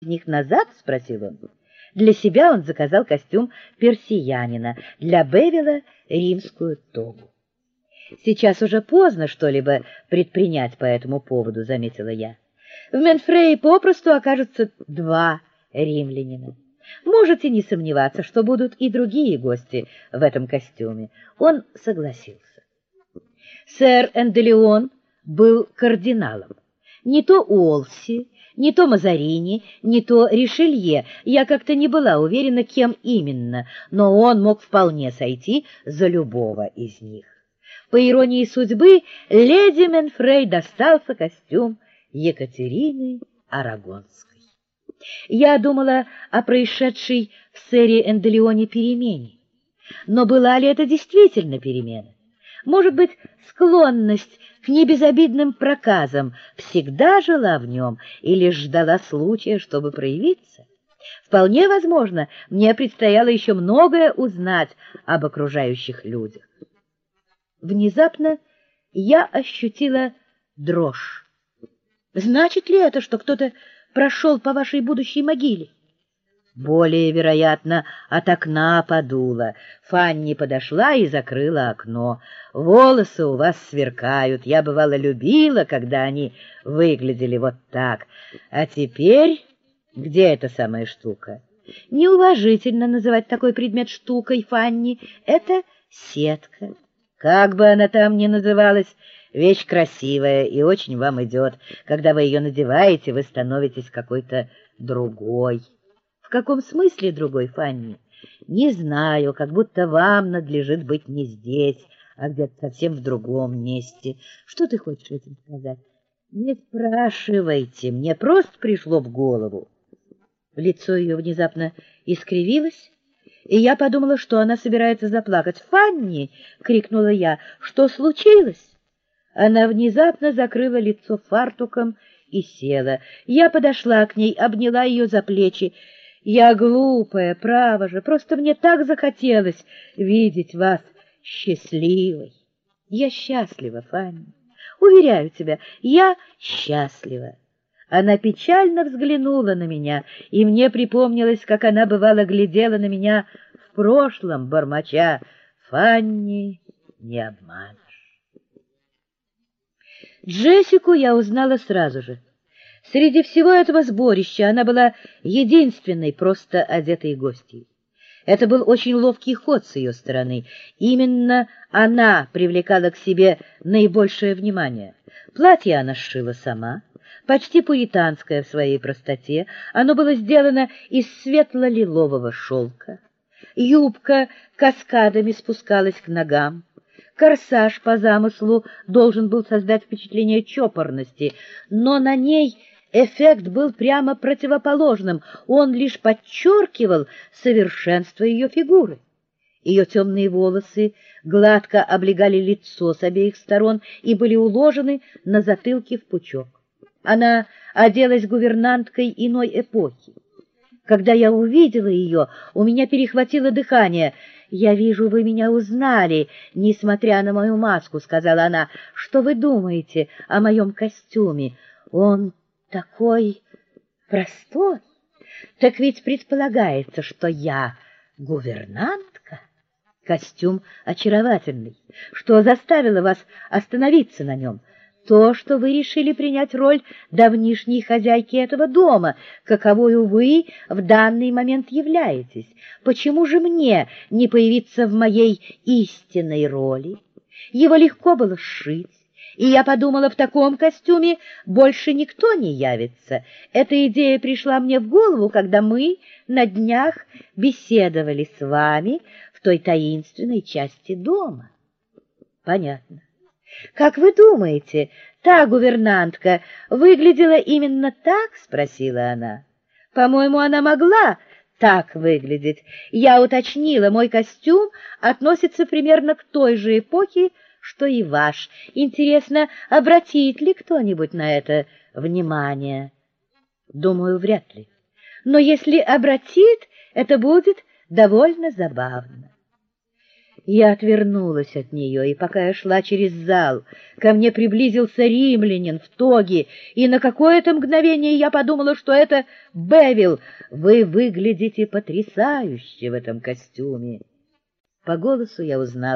них назад?» — спросил он. Для себя он заказал костюм персиянина, для Бевила — римскую тогу. «Сейчас уже поздно что-либо предпринять по этому поводу», — заметила я. «В Менфрее попросту окажутся 2 римлянина. Можете не сомневаться, что будут и другие гости в этом костюме». Он согласился. Сэр Энделеон был кардиналом. Не то Уолси, не то Мазарини, не то Ришелье. Я как-то не была уверена, кем именно, но он мог вполне сойти за любого из них. По иронии судьбы, леди Менфрей достался костюм Екатерины Арагонской. Я думала о происшедшей в сэре Энделеоне перемене. Но была ли это действительно перемена? Может быть, склонность к небезобидным проказам всегда жила в нем и лишь ждала случая, чтобы проявиться? Вполне возможно, мне предстояло еще многое узнать об окружающих людях. Внезапно я ощутила дрожь. Значит ли это, что кто-то прошел по вашей будущей могиле? Более вероятно, от окна подуло. Фанни подошла и закрыла окно. Волосы у вас сверкают. Я, бывало, любила, когда они выглядели вот так. А теперь где эта самая штука? Неуважительно называть такой предмет штукой, Фанни. Это сетка. Как бы она там ни называлась, вещь красивая и очень вам идет. Когда вы ее надеваете, вы становитесь какой-то другой. В каком смысле другой, Фанни? Не знаю, как будто вам надлежит быть не здесь, а где-то совсем в другом месте. Что ты хочешь этим сказать? Не спрашивайте, мне просто пришло в голову. Лицо ее внезапно искривилось, и я подумала, что она собирается заплакать. «Фанни!» — крикнула я. «Что случилось?» Она внезапно закрыла лицо фартуком и села. Я подошла к ней, обняла ее за плечи. «Я глупая, право же, просто мне так захотелось видеть вас счастливой». «Я счастлива, Фанни, уверяю тебя, я счастлива». Она печально взглянула на меня, и мне припомнилось, как она, бывало, глядела на меня в прошлом, бормоча: «Фанни, не обманешь». Джессику я узнала сразу же. Среди всего этого сборища она была единственной просто одетой гостьей. Это был очень ловкий ход с ее стороны. Именно она привлекала к себе наибольшее внимание. Платье она сшила сама, почти пуританское в своей простоте. Оно было сделано из светло-лилового шелка. Юбка каскадами спускалась к ногам. Корсаж по замыслу должен был создать впечатление чопорности, но на ней эффект был прямо противоположным, он лишь подчеркивал совершенство ее фигуры. Ее темные волосы гладко облегали лицо с обеих сторон и были уложены на затылке в пучок. Она оделась гувернанткой иной эпохи. Когда я увидела ее, у меня перехватило дыхание. «Я вижу, вы меня узнали, несмотря на мою маску», — сказала она. «Что вы думаете о моем костюме? Он такой простой. Так ведь предполагается, что я гувернантка». Костюм очаровательный. Что заставило вас остановиться на нем? То, что вы решили принять роль давнишней хозяйки этого дома, каковою вы в данный момент являетесь. Почему же мне не появиться в моей истинной роли? Его легко было сшить, и я подумала, в таком костюме больше никто не явится. Эта идея пришла мне в голову, когда мы на днях беседовали с вами в той таинственной части дома. Понятно. «Как вы думаете, та гувернантка выглядела именно так?» — спросила она. «По-моему, она могла так выглядеть. Я уточнила, мой костюм относится примерно к той же эпохе, что и ваш. Интересно, обратит ли кто-нибудь на это внимание?» «Думаю, вряд ли. Но если обратит, это будет довольно забавно». Я отвернулась от нее, и пока я шла через зал, ко мне приблизился римлянин в тоге, и на какое-то мгновение я подумала, что это Бевил. «Вы выглядите потрясающе в этом костюме». По голосу я узнала